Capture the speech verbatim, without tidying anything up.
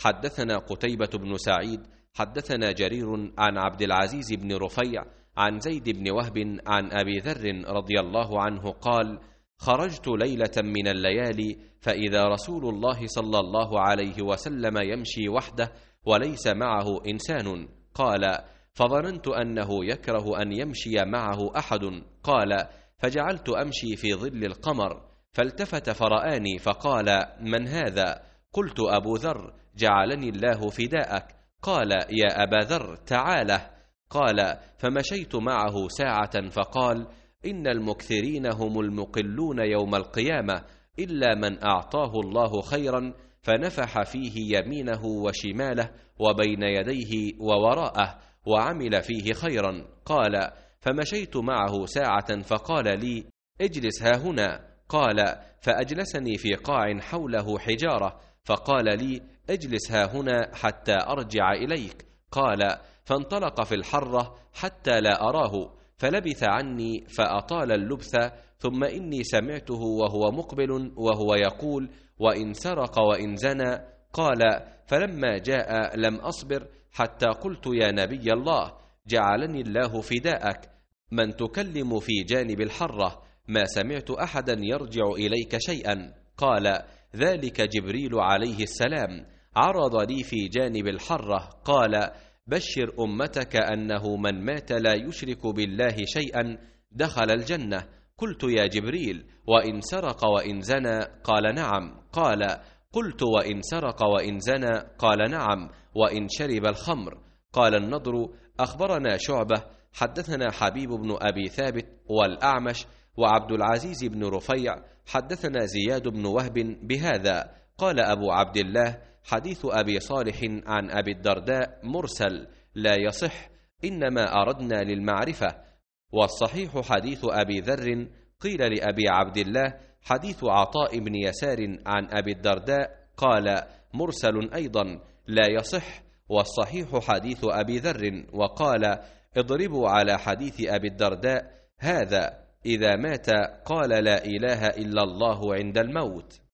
حدثنا قتيبة بن سعيد حدثنا جرير عن عبد العزيز بن رفيع عن زيد بن وهب عن أبي ذر رضي الله عنه قال: خرجت ليلة من الليالي فإذا رسول الله صلى الله عليه وسلم يمشي وحده وليس معه إنسان. قال: فظننت أنه يكره أن يمشي معه أحد. قال: فجعلت أمشي في ظل القمر، فالتفت فرآني فقال: من هذا؟ قلت: أبو ذر، جعلني الله فداءك. قال: يا أبا ذر تعاله. قال: فمشيت معه ساعة فقال: إن المكثرين هم المقلون يوم القيامة، إلا من أعطاه الله خيرا فنفح فيه يمينه وشماله وبين يديه ووراءه وعمل فيه خيرا. قال: فمشيت معه ساعة فقال لي: اجلس ها هنا. قال: فأجلسني في قاع حوله حجارة، فقال لي: اجلس ها هنا حتى أرجع إليك. قال: فانطلق في الحرة حتى لا أراه، فلبث عني فأطال اللبث، ثم إني سمعته وهو مقبل وهو يقول: وإن سرق وإن زنى. قال: فلما جاء لم أصبر حتى قلت: يا نبي الله، جعلني الله فداءك، من تكلم في جانب الحرة؟ ما سمعت أحدا يرجع إليك شيئا. قال: ذلك جبريل عليه السلام عرض لي في جانب الحرة، قال: بشر أمتك أنه من مات لا يشرك بالله شيئا دخل الجنة. قلت: يا جبريل، وإن سرق وإن زنى؟ قال: نعم. قال: قلت: وإن سرق وإن زنى؟ قال: نعم. وإن شرب الخمر؟ قال النضر: أخبرنا شعبة حدثنا حبيب بن أبي ثابت والأعمش وعبد العزيز بن رفيع حدثنا زياد بن وهب بهذا. قال أبو عبد الله: حديث أبي صالح عن أبي الدرداء مرسل لا يصح، إنما أردنا للمعرفة، والصحيح حديث أبي ذر. قيل لأبي عبد الله: حديث عطاء بن يسار عن أبي الدرداء، قال: مرسل أيضا لا يصح، والصحيح حديث أبي ذر. وقال: اضربوا على حديث أبي الدرداء هذا: إذا مات قال لا إله إلا الله عند الموت.